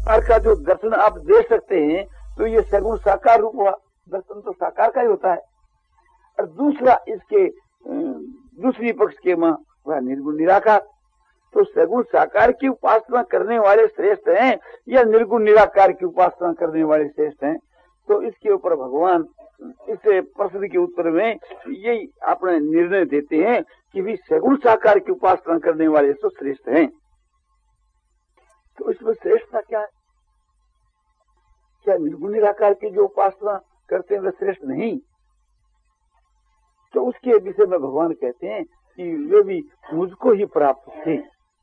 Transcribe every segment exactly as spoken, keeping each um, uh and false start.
साकार का जो दर्शन आप दे सकते हैं तो ये सगुण साकार रूप हुआ। दर्शन तो साकार का ही होता है। और दूसरा इसके दूसरी पक्ष के मां वह निर्गुण निराकार। तो सगुण साकार की उपासना करने वाले श्रेष्ठ हैं या निर्गुण निराकार की उपासना करने वाले श्रेष्ठ हैं? तो इसके ऊपर भगवान इस प्रश्न के उत्तर में यही अपने निर्णय देते हैं कि भी सगुण साकार की उपासना करने वाले तो श्रेष्ठ हैं। तो इसमें श्रेष्ठता क्या है? क्या निर्गुण निराकार की जो उपासना करते हैं वे श्रेष्ठ नहीं? तो उसके विषय में भगवान कहते हैं कि वे भी मुझको ही प्राप्त थे।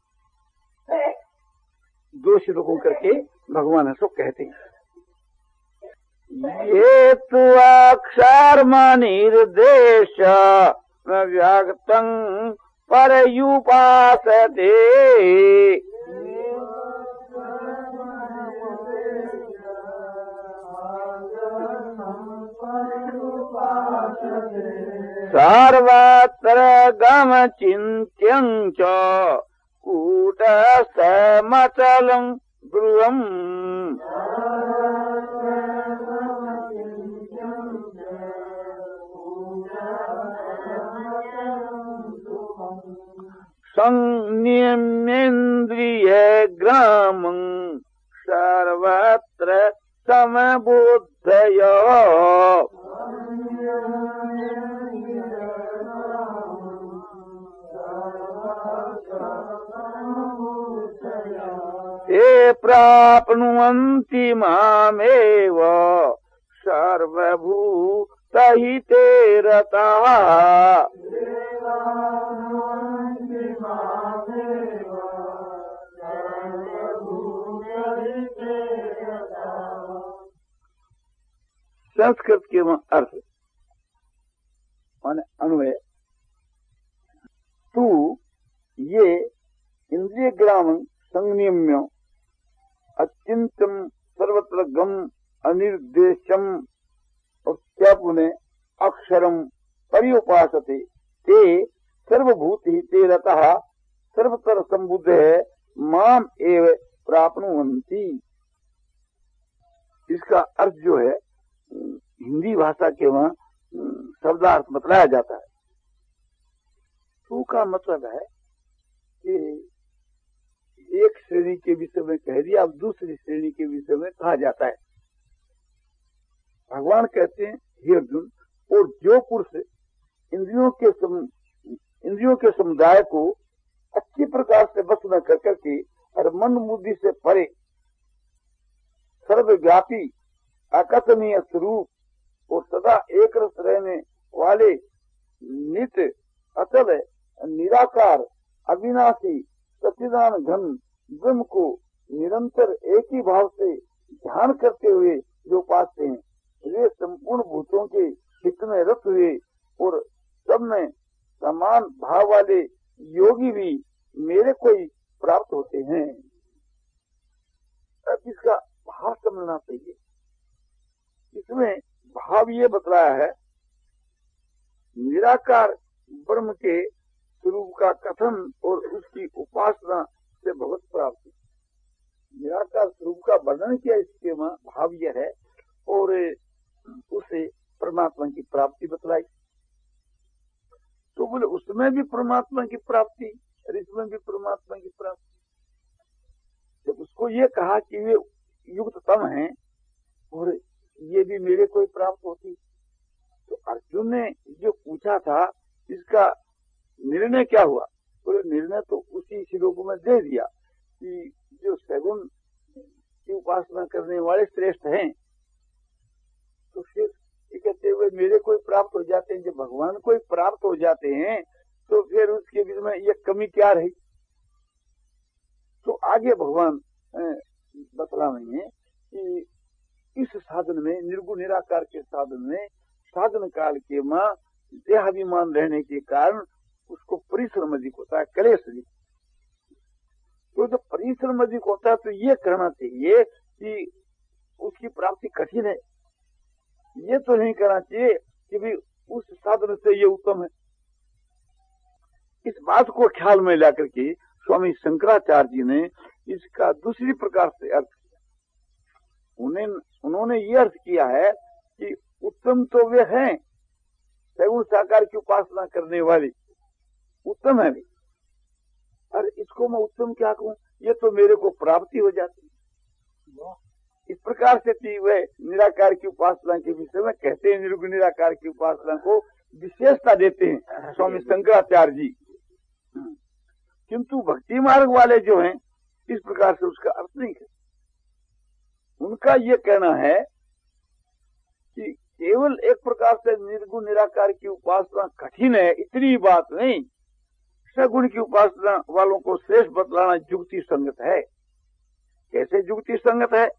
दो श्लोकों करके भगवान ऐसा कहते हैं। ये तो अक्षर निर्देश व्यक्तं परयुपासते सर्वत्र गम चिन्त्यं च कूटस्थमचलं गृहम् संनियमेन्द्रिय ग्रामं सर्वत्र समबुद्धय ते प्राप्नुवन्ति मामेव सर्वभूतहिते रताः। संस्कृत के अर्थ माने अन्वय। तू ये इंद्रिय ग्राम संनियम्य अचिंतम सर्वत्र गम अनिर्देशम और क्या पुणे अक्षरम पर्युपासते ते सर्वभूत ही ते रतः सर्वत्र संबुद्ध है माम एव प्राप्नुवन्ति। इसका अर्थ जो है हिंदी भाषा के वहां शब्दार्थ बतलाया जाता है। तू का मतलब है कि एक श्रेणी के विषय में कह दिया, अब दूसरी श्रेणी के विषय में कहा जाता है। भगवान कहते हैं हे अर्जुन, और जो पुरुष इंद्रियों के सम, इंद्रियों के समुदाय को अच्छी प्रकार से बस न कर करके और मन बुद्धि से परे सर्वव्यापी अकथनीय स्वरूप और सदा एक रस रहने वाले नित्य अचल निराकार अविनाशी सच्चिदान घन ब्रह्म को निरंतर एक ही भाव से ध्यान करते हुए जो पाते हैं वे संपूर्ण भूतों के हित में रत हुए और सब में समान भाव वाले योगी भी मेरे को ही प्राप्त होते हैं। अब इसका भाव समझना चाहिए। इसमें भाव ये बतलाया है निराकार ब्रह्म के स्वरूप का कथन और उसकी उपासना से भगवत प्राप्ति। निराकार स्वरूप का वर्णन किया इसके भाव यह है और उसे परमात्मा की प्राप्ति बतलाई। तो बोले उसमें भी परमात्मा की प्राप्ति और इसमें भी परमात्मा की प्राप्ति। जब उसको ये कहा कि वे युक्ततम हैं और ये भी मेरे को ही प्राप्त होती, तो अर्जुन ने जो पूछा था इसका निर्णय क्या हुआ? तो निर्णय तो उसी श्लोक में दे दिया कि जो सगुण की उपासना करने वाले श्रेष्ठ हैं। तो फिर ये कहते हुए मेरे को ही प्राप्त हो जाते हैं। जब भगवान को ही प्राप्त हो जाते हैं तो फिर उसके बीच में ये कमी क्या रही? तो आगे भगवान बतला रहे हैं कि इस साधन में निर्गुण निराकार के साधन में साधन काल के मां देहाभिमान रहने के कारण उसको परिश्रम अधिक होता है, कलेश अधिक। तो जब परिश्रम अधिक होता है तो ये कहना चाहिए कि उसकी प्राप्ति कठिन है। ये तो नहीं कहना चाहिए कि भी उस साधन से ये उत्तम है। इस बात को ख्याल में लाकर के स्वामी शंकराचार्य जी ने इसका दूसरी प्रकार से अर्थ किया। उन्हें उन्होंने ये अर्थ किया है कि उत्तम तो वे हैं, सगुण साकार की उपासना करने वाले उत्तम है भी। अरे इसको मैं उत्तम क्या कहूँ, ये तो मेरे को प्राप्ति हो जाती है। इस प्रकार से थी वे निराकार की उपासना के विषय में कहते हैं, निर्गुण निराकार की उपासना को विशेषता देते हैं स्वामी शंकराचार्य जी। किंतु भक्ति मार्ग वाले जो हैं इस प्रकार से उसका अर्थ नहीं करते। उनका ये कहना है कि केवल एक प्रकार से निर्गुण निराकार की उपासना कठिन है, इतनी बात नहीं। सगुण की उपासना वालों को श्रेष्ठ बतलाना युक्ति संगत है। कैसे युक्ति संगत है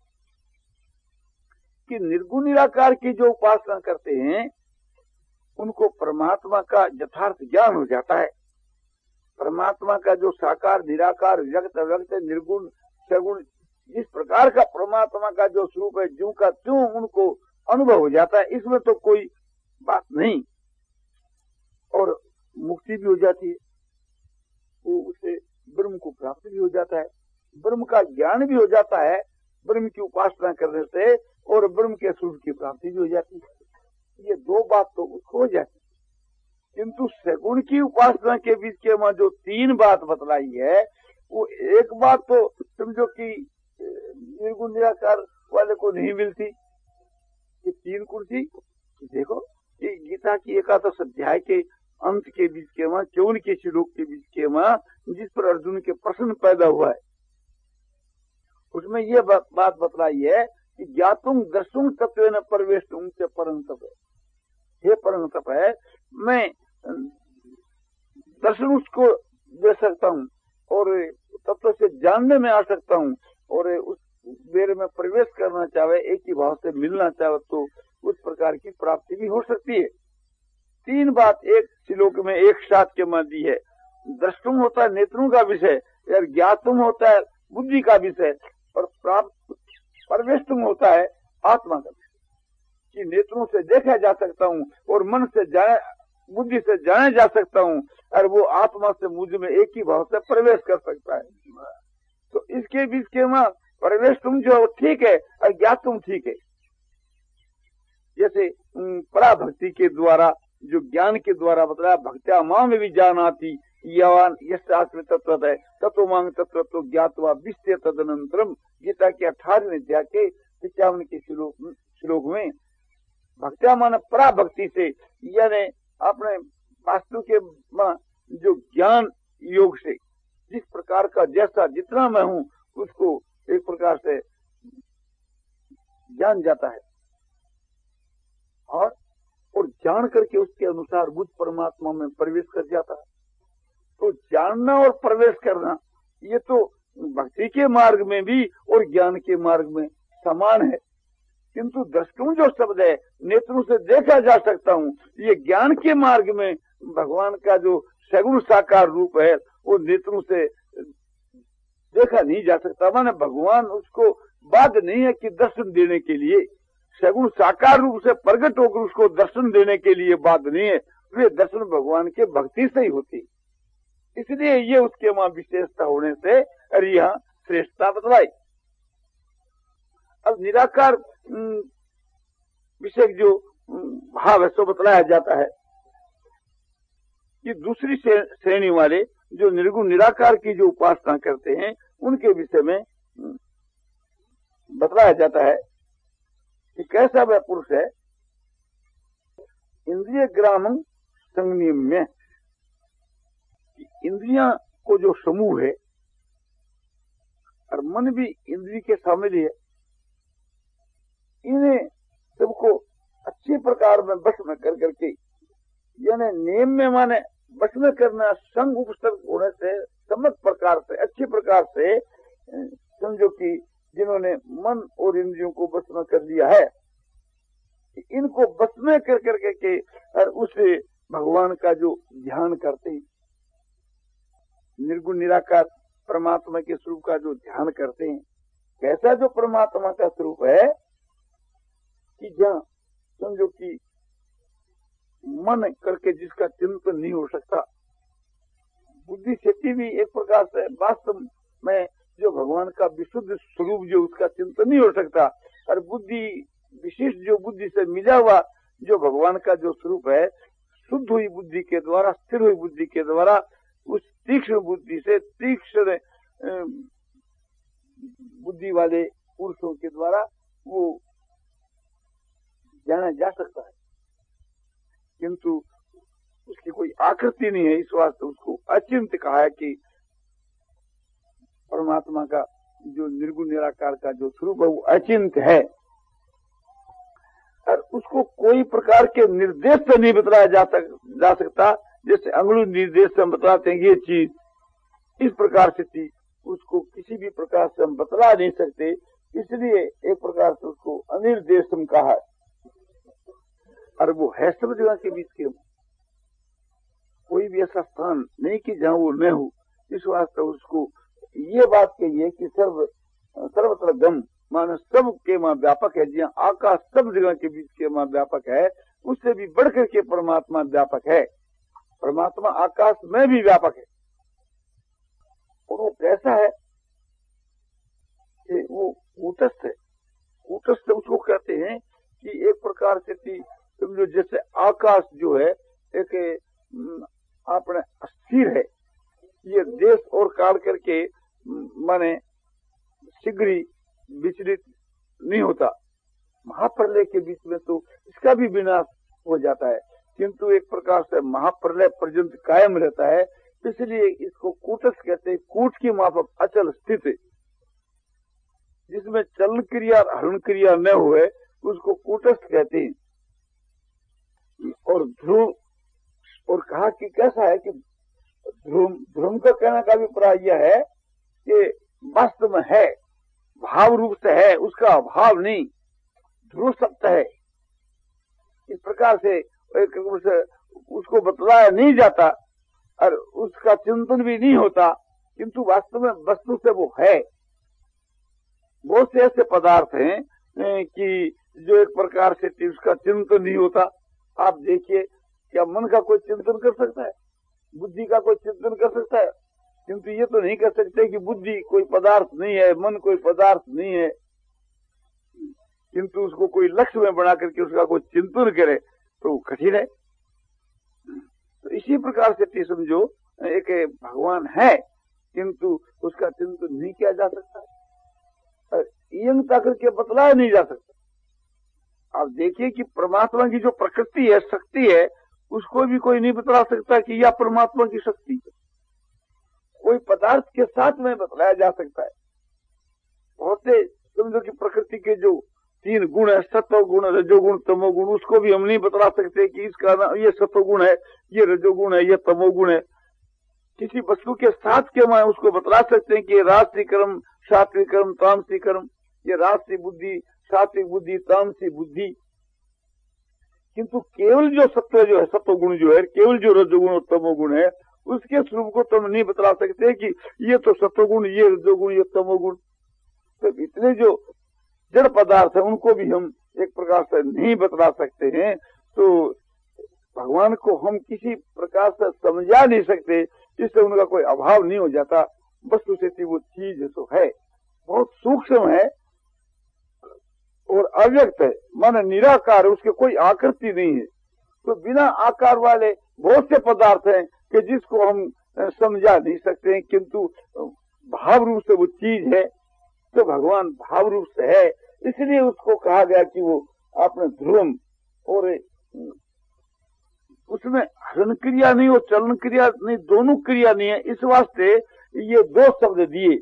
कि निर्गुण निराकार की जो उपासना करते हैं उनको परमात्मा का यथार्थ ज्ञान हो जाता है। परमात्मा का जो साकार निराकार व्यक्त व्यक्त निर्गुण सगुण जिस प्रकार का परमात्मा का जो स्वरूप है ज्यों का त्यों उनको अनुभव हो जाता है। इसमें तो कोई बात नहीं। और मुक्ति भी हो जाती है, वो उसे ब्रह्म को प्राप्त भी हो जाता है, ब्रह्म का ज्ञान भी हो जाता है ब्रह्म की उपासना करने से, और ब्रह्म के स्वरूप की प्राप्ति भी हो जाती है। ये दो बात तो उसको हो जाती है। किंतु सगुण की उपासना के बीच के में जो तीन बात बतलाई है, वो एक बात तो समझो कि निर्गुण निराकार वाले को नहीं मिलती। ये तीन कुर्सी देखो कि गीता की एकादश अध्याय के अंत के बीच के में चौवन के श्लोक के बीच के में जिस पर अर्जुन के प्रश्न पैदा हुआ है, उसमें ये बात बतलाई है कि ज्ञातुम दर्शुम तत्व न प्रवेश उनसे परंतप है। हे परंतप है, मैं दर्शन उसको दे सकता हूँ और तत्व से जानने में आ सकता हूँ, और उस मेरे में प्रवेश करना चाहे, एक ही भाव से मिलना चाहे तो उस प्रकार की प्राप्ति भी हो सकती है। तीन बात एक श्लोक में एक साथ के में दी है। दृष्टुम होता है नेत्रों का विषय, यार ज्ञातुम होता है बुद्धि का विषय, और प्राप्त प्रवेशुम होता है आत्मा का विषय, कि नेत्रों से देखा जा सकता हूँ और मन से जाने बुद्धि से जाने जा सकता हूँ, और वो आत्मा से मुझ में एक ही भाव से प्रवेश कर सकता है। तो इसके बीच के में प्रवेश तुम जो ठीक है और ज्ञात तुम ठीक है। जैसे पराभक्ति के द्वारा जो ज्ञान के द्वारा बताया, भक्त्या मां में भी जान आती यवान यशास्त्र तत्व है तत्व मांग तत्व तो ज्ञातवा विश्व तदनंतरम। गीता के अठारहवें अध्याय के पिचावन के श्लोक श्लोक में भक्त्या मान पराभक्ति से, यानी अपने वास्तु के जो ज्ञान योग से जिस प्रकार का जैसा जितना मैं हूँ उसको एक प्रकार से जान जाता है, और और जान करके उसके अनुसार बुद्ध परमात्मा में प्रवेश कर जाता है। तो जानना और प्रवेश करना ये तो भक्ति के मार्ग में भी और ज्ञान के मार्ग में समान है। किंतु दृष्टुम जो शब्द है, नेत्रों से देखा जा सकता हूँ, ये ज्ञान के मार्ग में भगवान का जो सगुण साकार रूप है वो नेत्रों से देखा नहीं जा सकता। माने भगवान उसको बाध्य नहीं है कि दर्शन देने के लिए, सगुण साकार रूप से प्रकट होकर उसको दर्शन देने के लिए बाध्य नहीं है। वे दर्शन भगवान के भक्ति से ही होती, इसलिए ये उसके वहां विशेषता होने से और यहाँ श्रेष्ठता बतलाई। अब निराकार विषय जो भाव है सो बतलाया जाता है कि दूसरी श्रेणी वाले जो निर्गुण निराकार की जो उपासना करते हैं उनके विषय में बतलाया जाता है कि कैसा वह पुरुष है। इंद्रिय ग्रामं संनियम्य, इंद्रियां को जो समूह है और मन भी इंद्रिय के शामिल है, इन्हें सबको अच्छे प्रकार में बस में कर करके, यानी नियम में माने बस में करना, संग उपसर्ग होने से सम्मत प्रकार से अच्छे प्रकार से समझो कि जिन्होंने मन और इंद्रियों को बस में कर लिया है, इनको बस में कर करके के और उसे भगवान का जो ध्यान करते हैं, निर्गुण निराकार परमात्मा के स्वरूप का जो ध्यान करते हैं, कैसा जो परमात्मा का स्वरूप है कि जहाँ समझो कि मन करके जिसका चिंतन नहीं हो सकता, बुद्धि से भी एक प्रकार से वास्तव में जो भगवान का विशुद्ध स्वरूप जो उसका चिंतन नहीं हो सकता, और बुद्धि विशिष्ट जो बुद्धि से मिला हुआ जो भगवान का जो स्वरूप है, शुद्ध हुई बुद्धि के द्वारा, स्थिर हुई बुद्धि के द्वारा, उस तीक्ष्ण बुद्धि से तीक्ष्ण बुद्धि वाले पुरुषों के द्वारा वो जाना जा सकता है, किंतु उसकी कोई आकृति नहीं है। इस वास्ते उसको अचिंत्य कहा है कि परमात्मा का जो निर्गुण निराकार का जो स्वरूप है वो अचिंत्य है, और उसको कोई प्रकार के निर्देश से नहीं बतलाया जा, सक, जा सकता। जैसे अंगुली निर्देश से हम बतलाते हैं ये चीज इस प्रकार से थी, उसको किसी भी प्रकार से हम बतला नहीं सकते, इसलिए एक प्रकार से उसको अनिर्देशम कहा है। और वो है सब जगह के बीच के, कोई भी ऐसा स्थान नहीं कि जहाँ वो न हो। इस वास्ते उसको ये बात कही है कि सर्व सर्वत्र गम, मानो सब के मां व्यापक है। जहाँ आकाश सब जगह के बीच के मां व्यापक है, उससे भी बढ़कर के परमात्मा व्यापक है। परमात्मा आकाश में भी व्यापक है, और वो कैसा है कि वो कूटस्थ है। कूटस्थ उसको कहते हैं कि एक प्रकार से समझो जैसे आकाश जो है एक अपने अस्थिर है, ये देश और काल करके माने शीघ्र ही विचलित नहीं होता। महाप्रलय के बीच में तो इसका भी विनाश हो जाता है, किंतु एक प्रकार से महाप्रलय पर्यंत कायम रहता है, इसलिए इसको कूटस्थ कहते हैं। कूट की माफक अचल स्थित, जिसमें चलन क्रिया और हरण क्रिया न हुए उसको कूटस्थ कहते हैं। और ध्रुव, और कहा कि कैसा है कि ध्रुव ध्रुव का कहने का अभिप्राय यह है कि वास्तव में है, भाव रूप से है, उसका अभाव नहीं, ध्रुव सत्य है। इस प्रकार से एक से उसको बतलाया नहीं जाता और उसका चिंतन भी नहीं होता, किंतु वास्तव में वस्तु से वो है। बहुत से ऐसे पदार्थ हैं कि जो एक प्रकार से उसका चिंतन नहीं होता। आप देखिए, क्या मन का कोई चिंतन कर सकता है? बुद्धि का कोई चिंतन कर सकता है? किंतु ये तो नहीं कर सकते कि बुद्धि कोई पदार्थ नहीं है, मन कोई पदार्थ नहीं है, किंतु उसको कोई लक्ष्य में बना करके उसका कोई चिंतन करे तो कठिन है। तो इसी प्रकार से समझो एक भगवान है, किंतु उसका चिंतन नहीं किया जा सकता, यंगता करके बतलाया नहीं जा सकता। आप देखिए कि परमात्मा की जो प्रकृति है, शक्ति है, उसको भी कोई नहीं बतला सकता कि यह परमात्मा की शक्ति है। कोई पदार्थ के साथ में बतलाया जा सकता है। बहुत से समझो कि प्रकृति के जो तीन गुण है, सत्व गुण, रजोगुण, तमोगुण, उसको भी हम नहीं बतला सकते कि इसका ना ये सत्वगुण है, ये रजोगुण है, ये तमोगुण है। किसी वस्तु के साथ के मैं उसको बतला सकते हैं कि ये राजसी कर्म, सात्विक कर्म, तामसी कर्म, ये राजसी बुद्धि, सात्विक बुद्धि, तामसी बुद्धि। किंतु केवल जो सत्व जो है, सत्वगुण जो है, केवल जो रजोगुण और तमोगुण है, उसके स्वरूप को तुम नहीं बतला सकते कि ये तो सत्वगुण, ये रजोगुण, ये तमोगुण। तो इतने जो जड़ पदार्थ है उनको भी हम एक प्रकार से नहीं बतला सकते हैं। तो भगवान को हम किसी प्रकार से समझा नहीं सकते, इससे उनका कोई अभाव नहीं हो जाता। वस्तु से वो चीज तो है, बहुत सूक्ष्म है और अव्यक्त है, माने निराकार, उसके कोई आकृति नहीं है। तो बिना आकार वाले बहुत से पदार्थ हैं कि जिसको हम समझा नहीं सकते हैं, किंतु भाव रूप से वो चीज है। तो भगवान भाव रूप से है, इसलिए उसको कहा गया कि वो अपने ध्रुव, और उसमें हरण क्रिया नहीं और चलन क्रिया नहीं, दोनों क्रिया नहीं है। इस वास्ते ये दो शब्द दिए,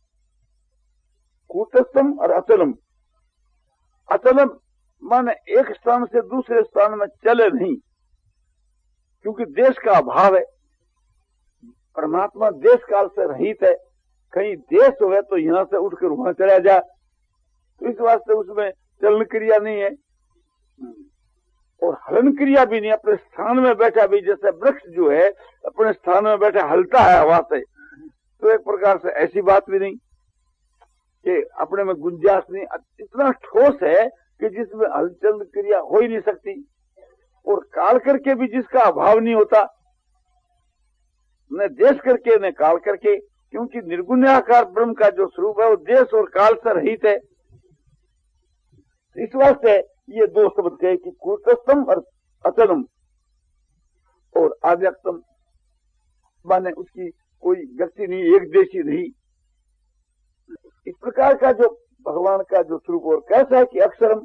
कूटस्थम और अचलम। अचलम माने एक स्थान से दूसरे स्थान में चले नहीं, क्योंकि देश का अभाव है। परमात्मा देश काल से रहित है, कहीं देश हो तो यहां से उठकर वहां चला जाए, तो इस वास्ते उसमें चलन क्रिया नहीं है और हलन क्रिया भी नहीं। अपने स्थान में बैठा भी, जैसे वृक्ष जो है अपने स्थान में बैठा हलता है हवा से, तो एक प्रकार से ऐसी बात भी नहीं कि अपने में गुंजाइश नहीं। इतना ठोस है कि जिसमें हलचल क्रिया हो ही नहीं सकती, और काल करके भी जिसका अभाव नहीं होता, न देश करके न काल करके, क्योंकि निर्गुण्याकार ब्रह्म का जो स्वरूप है वो देश और काल से रहित है। इस वास्ते ये दो शब्द कहे कि कूटस्थम और अचलम और अव्यक्तम, माने उसकी कोई गति नहीं, एक देशी नहीं। इस प्रकार का जो भगवान का जो स्वरूप और कैसा है कि अक्षरम,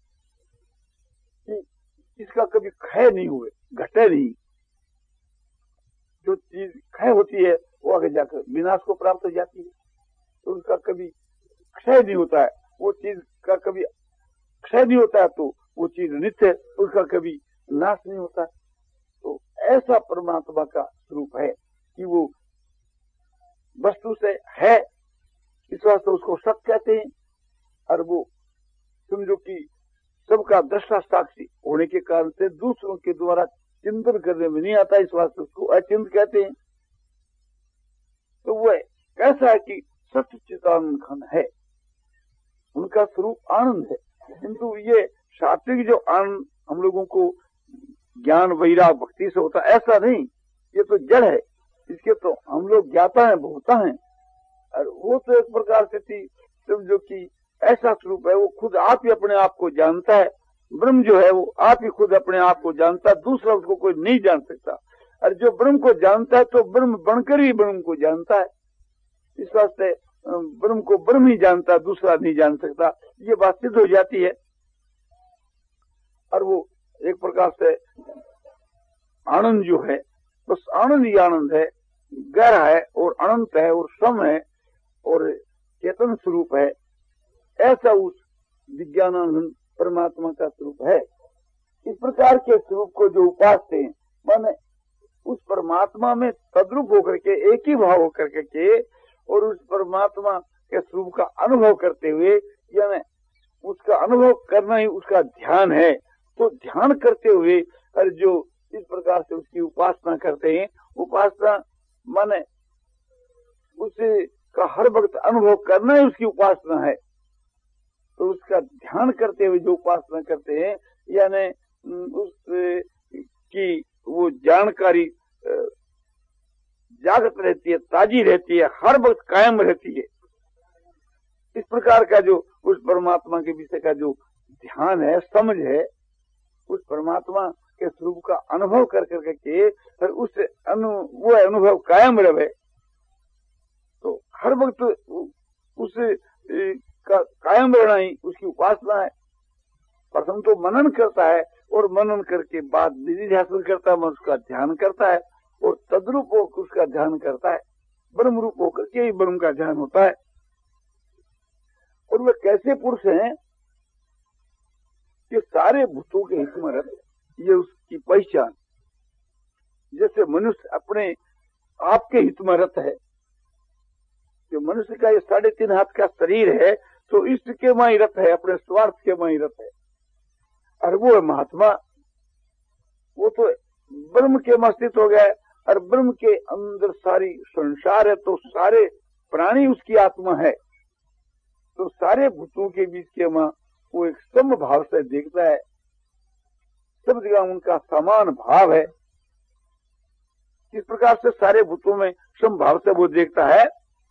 कि इसका कभी क्षय नहीं हुए, घटे नहीं। जो चीज क्षय होती है वो आगे जाकर विनाश को प्राप्त हो जाती है, तो उसका कभी क्षय नहीं होता है। वो चीज का कभी क्षय नहीं होता है तो वो चीज नित्य है, उसका कभी नाश नहीं होता। तो ऐसा परमात्मा का स्वरूप है कि वो वस्तु से है, इस वास्ते उसको सत कहते हैं। और वो समझो कि सबका दृष्टा साक्षी होने के कारण से दूसरों के द्वारा चिंतन करने में नहीं आता, इस वास्ते उसको अचिंत कहते हैं। तो वह कैसा है कि सत्य चिदानंद घन है, उनका स्वरूप आनंद है। किंतु ये सात्विक जो आनंद हम लोगों को ज्ञान वैराग भक्ति से होता, ऐसा नहीं, ये तो जड़ है, इसके तो हम लोग ज्ञाता है, भोगता है। और वो तो एक प्रकार से थी समझो कि ऐसा स्वरूप है, वो खुद आप ही अपने आप को जानता है। ब्रह्म जो है वो आप ही खुद अपने आप को जानता है, दूसरा उसको कोई नहीं जान सकता। और जो ब्रह्म को जानता है तो ब्रह्म बनकर ही ब्रह्म को जानता है। इस वास्ते ब्रह्म को ब्रह्म ही जानता है, दूसरा नहीं जान सकता, ये बात सिद्ध हो जाती है। और वो एक प्रकार से आनंद जो है, बस आनंद ही आनंद है, गहरा है और अनंत है और सम है और चेतन स्वरूप है। ऐसा उस विज्ञानानंद परमात्मा का स्वरूप है। इस प्रकार के स्वरूप को जो उपासते हैं, माने उस परमात्मा में तद्रूप होकर के, एक ही भाव होकर के और उस परमात्मा के स्वरूप का अनुभव करते हुए, यानी उसका अनुभव करना ही उसका ध्यान है। तो ध्यान करते हुए और जो इस प्रकार से उसकी उपासना करते हैं, उपासना माने उसे का हर वक्त अनुभव करना ही उसकी उपासना है। तो उसका ध्यान करते हुए जो उपासना करते हैं, यानी उस की वो जानकारी जागृत रहती है, ताजी रहती है, हर वक्त कायम रहती है। इस प्रकार का जो उस परमात्मा के विषय का जो ध्यान है, समझ है, उस परमात्मा के स्वरूप का अनुभव कर करके के और उस अनु वो अनुभव कायम रहे, तो हर वक्त उस का कायम रहना ही उसकी उपासना है। प्रथम तो मनन करता है और मनन करके बाद निधि हासिल करता है, उसका ध्यान करता है और तद्रूप होकर उसका ध्यान करता है। ब्रह्म रूप होकर के ही ब्रह्म का ध्यान होता है। और वे कैसे पुरुष हैं कि सारे भूतों के हित में रहते, ये उसकी पहचान। जैसे मनुष्य अपने आपके हित में रहता है, जो मनुष्य का ये साढ़े तीन हाथ का शरीर है, तो इष्ट के मां ही रत है, अपने स्वार्थ के मां ही रत है। और वो है महात्मा, वो तो ब्रह्म के में स्थित हो गया है और ब्रह्म के अंदर सारी संसार है, तो सारे प्राणी उसकी आत्मा है। तो सारे भूतों के बीच के मां वो एक सम भाव से देखता है, सब जगह उनका समान भाव है। इस प्रकार से सारे भूतों में सम भाव से वो देखता है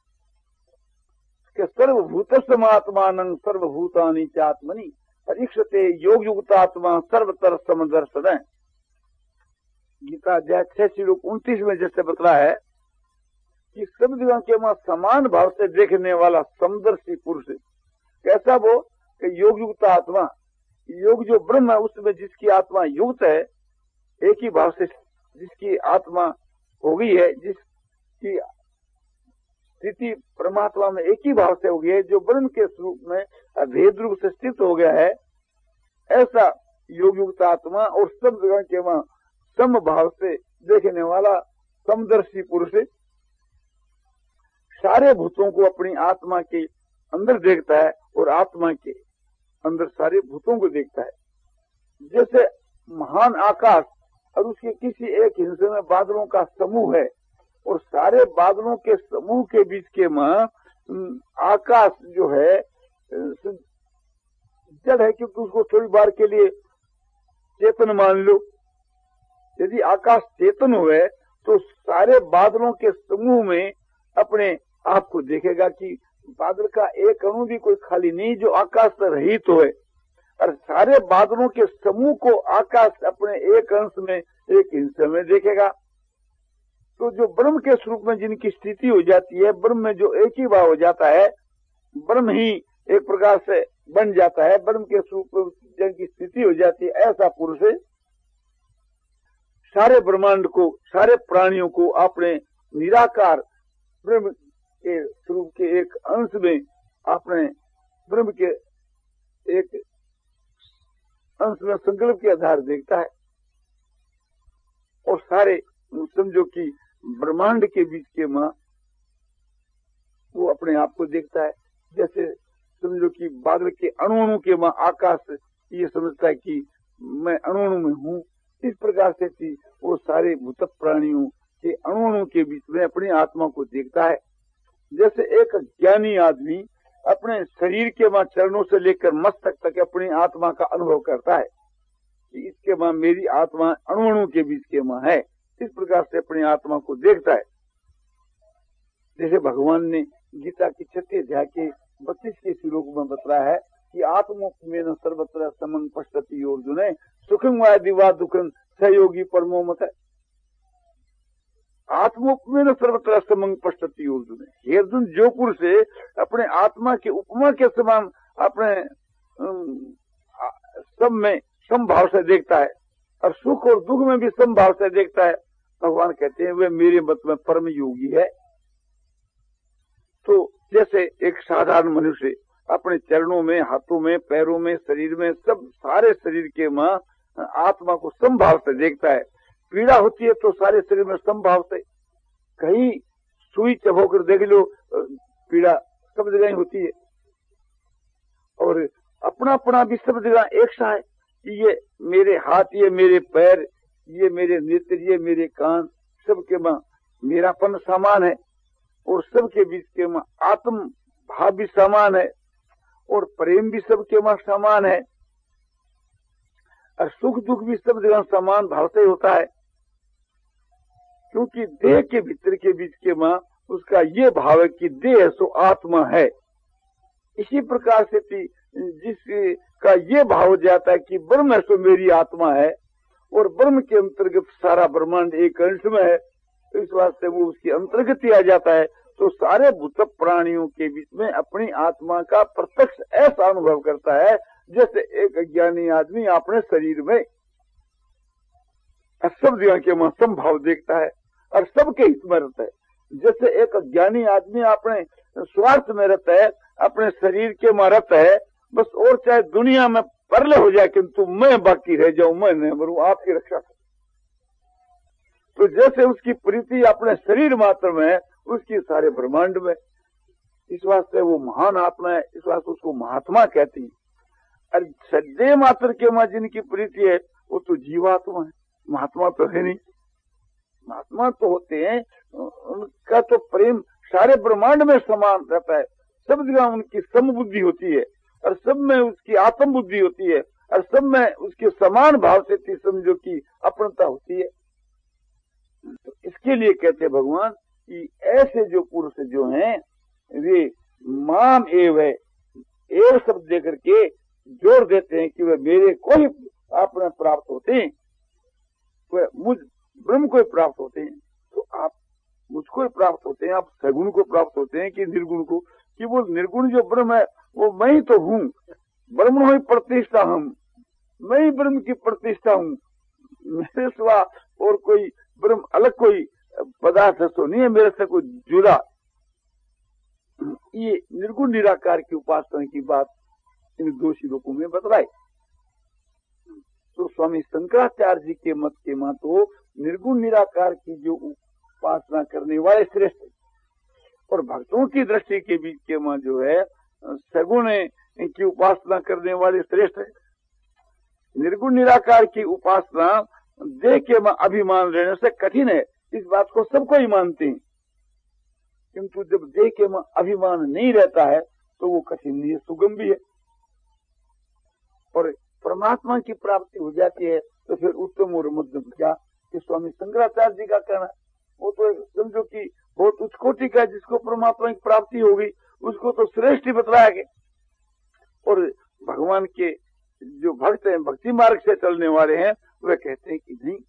कि सर्वभूत समात्मान सर्वभूतानि चात्मनि परीक्षते योग युक्तात्मा सर्वतर समदर्शन है। गीता अध्याय छह श्लोक उनतीस में जैसे बतला है कि सब जगह के वहां समान भाव से देखने वाला समदर्शी पुरुष कैसा, वो कि योग युक्त आत्मा, योग जो ब्रह्म है उसमें जिसकी आत्मा युक्त है, एक ही भाव से जिसकी आत्मा हो गई है, जिसकी स्थिति परमात्मा में एक ही भाव से हो गई है, जो ब्रह्म के स्वरूप में अभेद रूप से स्थित हो गया है, ऐसा योग युक्त आत्मा और सब जगह के वहां सम भाव से देखने वाला समदर्शी पुरुष सारे भूतों को अपनी आत्मा के अंदर देखता है और आत्मा के अंदर सारे भूतों को देखता है। जैसे महान आकाश और उसके किसी एक हिस्से में बादलों का समूह है और सारे बादलों के समूह के बीच के में आकाश जो है जड़ है, क्योंकि उसको थोड़ी बार के लिए चेतन मान लो। यदि आकाश चेतन हुए तो सारे बादलों के समूह में अपने आप को देखेगा कि बादल का एक अणु भी कोई खाली नहीं जो आकाश से रहित होए। और सारे बादलों के समूह को आकाश अपने एक अंश में एक हिस्से में देखेगा। तो जो ब्रह्म के स्वरूप में जिनकी स्थिति हो जाती है, ब्रह्म में जो एक ही भाव हो जाता है, ब्रह्म ही एक प्रकार से बन जाता है, ब्रह्म के स्वरूप में जिनकी स्थिति हो जाती है, ऐसा पुरुष सारे ब्रह्मांड को, सारे प्राणियों को अपने निराकार ब्रह्म के स्वरूप के एक अंश में, अपने ब्रह्म के एक अंश में संकल्प के आधार देखता है। और सारे समझो कि ब्रह्मांड के बीच के मां वो अपने आप को देखता है। जैसे समझो कि बादल के अणु के मां आकाश ये समझता है कि मैं अणु में हूँ, इस प्रकार से थी वो सारे भूत प्राणियों के अणु के बीच में अपनी आत्मा को देखता है। जैसे एक ज्ञानी आदमी अपने शरीर के मां चरणों से लेकर मस्तक तक अपनी आत्मा का अनुभव करता है कि इसके मां मेरी आत्मा अणु के बीच के मां है, इस प्रकार से अपनी आत्मा को देखता है। जैसे भगवान ने गीता की छठे अध्याय के बत्तीस के श्लोक में बताया है कि आत्मोपमेन सर्वत्र समं पश्यति अर्जुन सुखं वा दिवा दुखं सहयोगी परमो मत। आत्मोपमेन सर्वत्र समं पश्यति अर्जुन, हे अर्जुन, जो पुरुष अपने आत्मा के उपमा के समान अपने सब में समभाव से देखता है और सुख और दुख में भी समभाव से देखता है, भगवान कहते हैं वे मेरे मत में परम योगी है। तो जैसे एक साधारण मनुष्य अपने चरणों में, हाथों में, पैरों में, शरीर में, सब सारे शरीर के मां आत्मा को समभाव से देखता है। पीड़ा होती है तो सारे शरीर में समभाव से, कहीं सुई चबोकर देख लो पीड़ा सब जगह ही होती है। और अपना अपना भी सब जगह एक सा है कि ये मेरे हाथ, ये मेरे पैर, ये मेरे नेत्र, ये मेरे कान, सबके मां मेरापन समान है और सबके बीच के मां आत्म भाव भी समान है और प्रेम भी सबके मां समान है और सुख दुख भी सब जगह समान भाव से होता है, क्योंकि देह के भीतर के बीच के मां उसका ये भाव है कि देह सो आत्मा है। इसी प्रकार से जिसका ये भाव हो जाता है कि ब्रह्म सो मेरी आत्मा है और ब्रह्म के अंतर्गत सारा ब्रह्मांड एक अंश में है, इस वास्ते वो उसके अंतर्गत ही आ जाता है। तो सारे भूत प्राणियों के बीच में अपनी आत्मा का प्रत्यक्ष ऐसा अनुभव करता है जैसे एक ज्ञानी आदमी अपने शरीर में सब जगह के मां समभाव देखता है और सबके हित में रहता है। जैसे एक ज्ञानी आदमी अपने स्वार्थ में रहता है, अपने शरीर के मां रहता है, बस और चाहे दुनिया में परले हो जाए किंतु मैं बाकी रह जाऊं, मैं नहीं मरूं, आपकी रक्षा कर। तो जैसे उसकी प्रीति अपने शरीर मात्र में है, उसकी सारे ब्रह्मांड में, इस वास्ते वो महान आत्मा है, इस वास्ते उसको महात्मा कहती है। और सज्जय मात्र के मां जिनकी प्रीति है वो तो जीवात्मा है, महात्मा तो है नहीं। महात्मा तो होते हैं, उनका तो प्रेम सारे ब्रह्मांड में समान रहता है, सब जगह उनकी समबुद्धि होती है और सब में उसकी आत्म बुद्धि होती है और सब में उसके समान भाव से समझो की अपनता होती है। तो इसके लिए कहते हैं भगवान कि ऐसे जो पुरुष जो हैं वे माम एव है, एव शब्द देकर के जोड़ देते हैं कि वे मेरे को ही अपने प्राप्त होते हैं, वे मुझ ब्रह्म को ही प्राप्त होते हैं। तो आप मुझको ही प्राप्त होते हैं, आप सगुण को प्राप्त होते हैं कि निर्गुण को, कि वो निर्गुण जो ब्रह्म है वो मैं ही तो हूँ, ब्रह्म ही प्रतिष्ठा हम, मैं ही ब्रह्म की प्रतिष्ठा हूँ, मेरे सिवा और कोई ब्रह्म अलग कोई पदार्थ तो नहीं है मेरे से कोई जुड़ा। ये निर्गुण निराकार की उपासना की बात इन दो श्लोकों में बतलाई। तो स्वामी शंकराचार्य जी के मत के मां तो निर्गुण निराकार की जो उपासना करने वाले श्रेष्ठ और भक्तों की दृष्टि के बीच के मां जो है सगुण की उपासना करने वाले श्रेष्ठ है। निर्गुण निराकार की उपासना देह के मां अभिमान रहने से कठिन है, इस बात को सबको ही मानते हैं, किंतु जब देह के मां अभिमान नहीं रहता है तो वो कठिन नहीं है, सुगम भी है। और परमात्मा की प्राप्ति हो जाती है तो फिर उत्तम और मध्यम क्या, कि स्वामी शंकराचार्य जी का कहना, वो तो समझो कि बहुत उच्च कोटि का जिसको परमात्मा की प्राप्ति होगी उसको तो श्रेष्ठ ही बतलाया गया। और भगवान के जो भक्त हैं, भक्ति मार्ग से चलने वाले हैं, वे कहते हैं कि नहीं,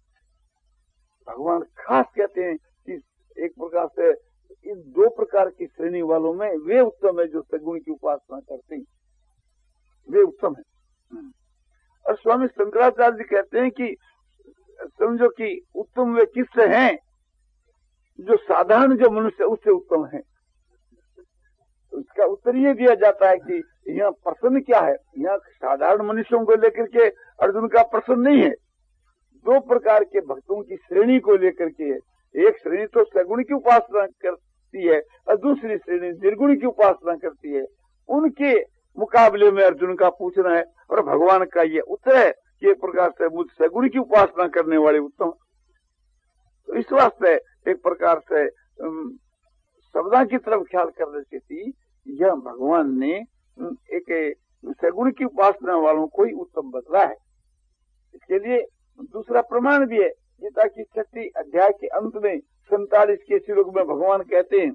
भगवान खास कहते हैं कि एक प्रकार से इन दो प्रकार की श्रेणी वालों में वे उत्तम है जो सगुण की उपासना करते हैं, वे उत्तम है। और स्वामी शंकराचार्य जी कहते हैं कि समझो कि उत्तम वे किससे हैं, जो साधारण जो मनुष्य उससे उत्तम है। उसका उत्तर ये दिया जाता है कि यहाँ प्रश्न क्या है, यहाँ साधारण मनुष्यों को लेकर के अर्जुन का प्रश्न नहीं है, दो प्रकार के भक्तों की श्रेणी को लेकर के है। एक श्रेणी तो सगुण की उपासना करती है और दूसरी श्रेणी निर्गुण की उपासना करती है। उनके मुकाबले में अर्जुन का पूछना है और भगवान का ये उत्तर है कि एक प्रकार से मुझ सगुण की उपासना करने वाले उत्तम। तो इस वास्ते एक प्रकार से शब्दा की तरफ ख्याल करने से थी, यह भगवान ने एक सगुण की उपासना वालों को ही उत्तम बतला है। इसके लिए दूसरा प्रमाण भी है, गीता की छठी अध्याय के अंत में सैतालीस के श्लोक में भगवान कहते हैं,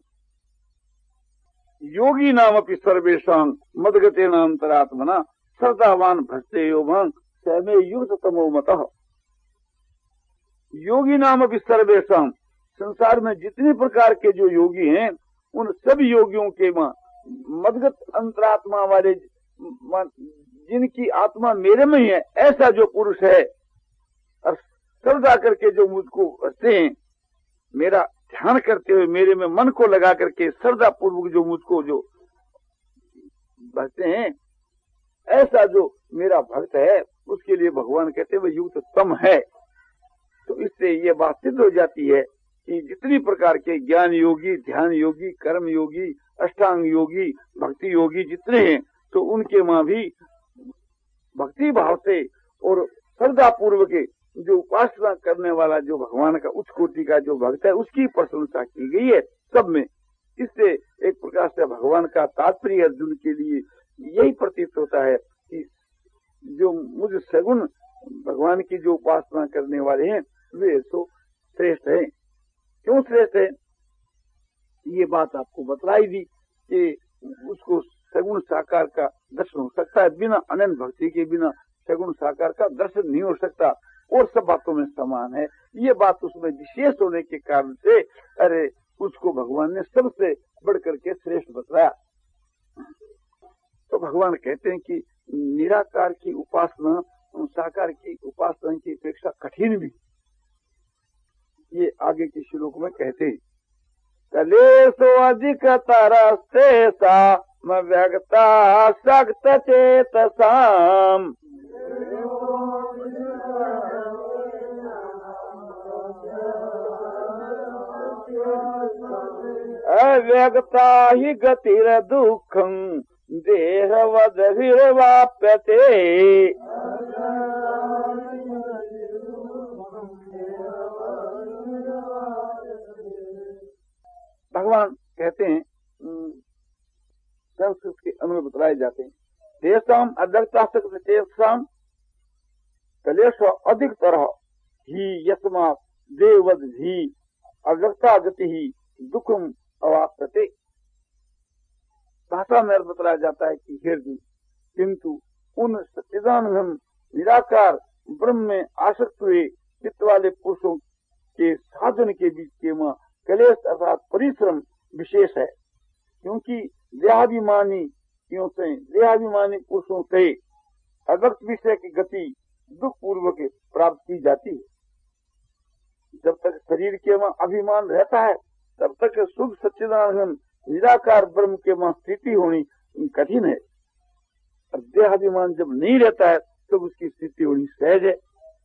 योगी नाम अपनी सर्वेशां मदगते नान्तरात्मना श्रद्धावान भजते यो मां समे युक्त तमो मतः। योगी नाम अपनी सर्वेशां, संसार में जितने प्रकार के जो योगी हैं उन सभी योगियों के मां मदगत अंतरात्मा वाले, जिनकी आत्मा मेरे में ही है, ऐसा जो पुरुष है और श्रद्धा करके जो मुझको भजते हैं, मेरा ध्यान करते हुए मेरे में मन को लगा करके श्रद्धा पूर्वक जो मुझको जो भजते हैं, ऐसा जो मेरा भक्त है उसके लिए भगवान कहते हैं वह युक्त तम है। तो इससे ये बात सिद्ध हो जाती है कि जितनी प्रकार के ज्ञान योगी, ध्यान योगी, कर्म योगी, अष्टांग योगी, भक्ति योगी जितने हैं, तो उनके मां भी भक्ति भाव से और श्रद्धा पूर्वक जो उपासना करने वाला जो भगवान का उच्च कोटि का जो भक्त है उसकी प्रशंसा की गई है सब में। इससे एक प्रकार से भगवान का तात्पर्य अर्जुन के लिए यही प्रतीत होता है कि जो मुझ सगुण भगवान की जो उपासना करने वाले हैं वे तो श्रेष्ठ है। क्यों श्रेष्ठ है, ये बात आपको बतलाई दी कि उसको सगुण साकार का दर्शन हो सकता है, बिना अनंत भक्ति के बिना सगुण साकार का दर्शन नहीं हो सकता, और सब बातों में समान है। ये बात उसमें विशेष होने के कारण से अरे उसको भगवान ने सबसे बढ़ करके श्रेष्ठ बताया। तो भगवान कहते हैं कि निराकार की उपासना साकार की उपासना की अपेक्षा कठिन भी, ये आगे के श्लोक में कहते हैं, कलेशो अधिक तरस्ते सा व्यक्ता सक्त चेतसाम अव्यक्ता ही गतिर दुखं देहवद्भिर्वाप्यते। भगवान कहते हैं, संस्कृत के अन्वय बतलाए जाते हैं, तेषाम अव्यक्तासक्तचेतसाम कलेश अधिक तरह ही यस्मात् देववद् ही अव्यक्ता गति ही दुखम अवाप्यते। भाषा में बतलाया जाता है कि हे अर्जुन, किंतु उन सच्चिदानंद निराकार ब्रह्म में आसक्त हुए चित्त वाले पुरुषों के साधन के बीच के मां कलेश अर्थात परिश्रम विशेष है, क्योंकि देहाभिमानी क्यों से देहाभिमानी पुरुषों से अव्यक्त विषय की गति दुख पूर्वक प्राप्त की जाती है। जब तक शरीर के मां अभिमान रहता है तब तक शुद्ध सच्चिदानंद निराकार ब्रह्म के मां स्थिति होनी कठिन है, और देहाभिमान जब नहीं रहता है तब तो उसकी स्थिति होनी सहज है।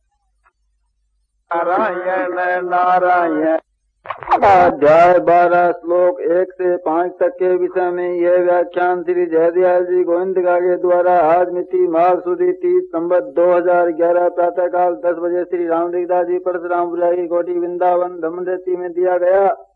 नारायण नारायण। अध्याय बारह श्लोक एक से पांच तक के विषय में यह व्याख्यान श्री जयदयाल जी गोविंदका के द्वारा आज मिति माघ सुदी तीस संवत दो हजार ग्यारह प्रातः काल दस बजे श्री राम जी परशुराम बुलाई कोटी वृंदावन धमदेती में दिया गया।